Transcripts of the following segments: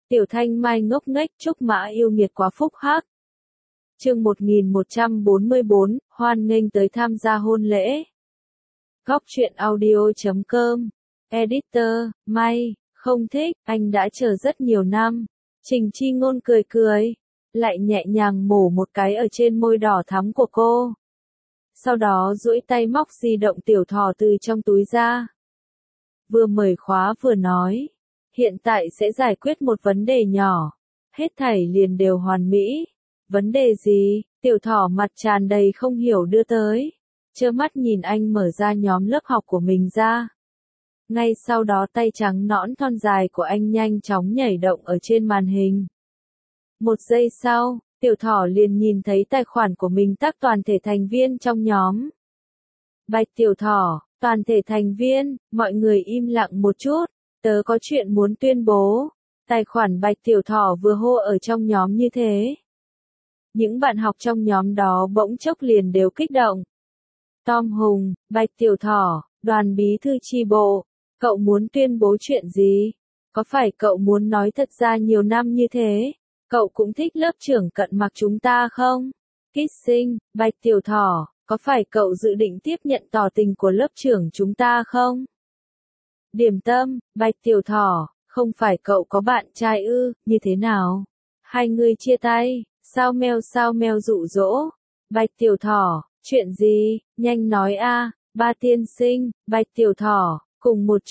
Tiểu Thanh Mai ngốc nghếch, Trúc Mã yêu nghiệt quá phúc hắc. Chương 1144, hoan nghênh tới tham gia hôn lễ. Góc truyện audio.com. Editor, May, không thích, anh đã chờ rất nhiều năm. Trình Chi Ngôn cười cười, lại nhẹ nhàng mổ một cái ở trên môi đỏ thắm của cô. Sau đó duỗi tay móc di động tiểu thỏ từ trong túi ra. Vừa mời khóa vừa nói, hiện tại sẽ giải quyết một vấn đề nhỏ. Hết thảy liền đều hoàn mỹ. Vấn đề gì? Tiểu thỏ mặt tràn đầy không hiểu đưa tới. Trơ mắt nhìn anh mở ra nhóm lớp học của mình ra. Ngay sau đó tay trắng nõn thon dài của anh nhanh chóng nhảy động ở trên màn hình. Một giây sau, tiểu thỏ liền nhìn thấy tài khoản của mình tác toàn thể thành viên trong nhóm. Bạch tiểu thỏ, toàn thể thành viên, mọi người im lặng một chút, tớ có chuyện muốn tuyên bố. Tài khoản Bạch tiểu thỏ vừa hô ở trong nhóm như thế. Những bạn học trong nhóm đó bỗng chốc liền đều kích động. Tom Hùng, Bạch tiểu thỏ, đoàn bí thư chi bộ, cậu muốn tuyên bố chuyện gì? Có phải cậu muốn nói thật ra nhiều năm như thế, cậu cũng thích lớp trưởng Cận Mặc chúng ta không? Kissing, Bạch tiểu thỏ, có phải cậu dự định tiếp nhận tỏ tình của lớp trưởng chúng ta không? Điểm tâm, Bạch tiểu thỏ, không phải cậu có bạn trai ư, như thế nào? Hai người chia tay, sao meo dụ dỗ? Bạch tiểu thỏ, chuyện gì, nhanh nói a. Ba tiên sinh, Bạch tiểu thỏ, cùng một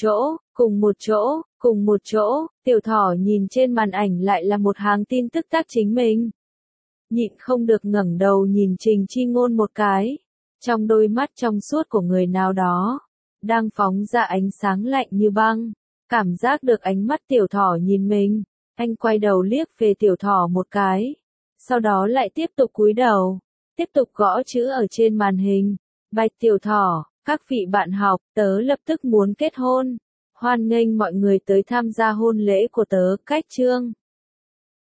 chỗ, tiểu thỏ nhìn trên màn ảnh lại là một hàng tin tức tác chính mình. Nhịn không được ngẩng đầu nhìn Trình Chi Ngôn một cái. Trong đôi mắt trong suốt của người nào đó, đang phóng ra ánh sáng lạnh như băng. Cảm giác được ánh mắt tiểu thỏ nhìn mình, anh quay đầu liếc về tiểu thỏ một cái. Sau đó lại tiếp tục cúi đầu, tiếp tục gõ chữ ở trên màn hình. Bạch tiểu thỏ, các vị bạn học, tớ lập tức muốn kết hôn. Hoan nghênh mọi người tới tham gia hôn lễ của tớ, cách chương.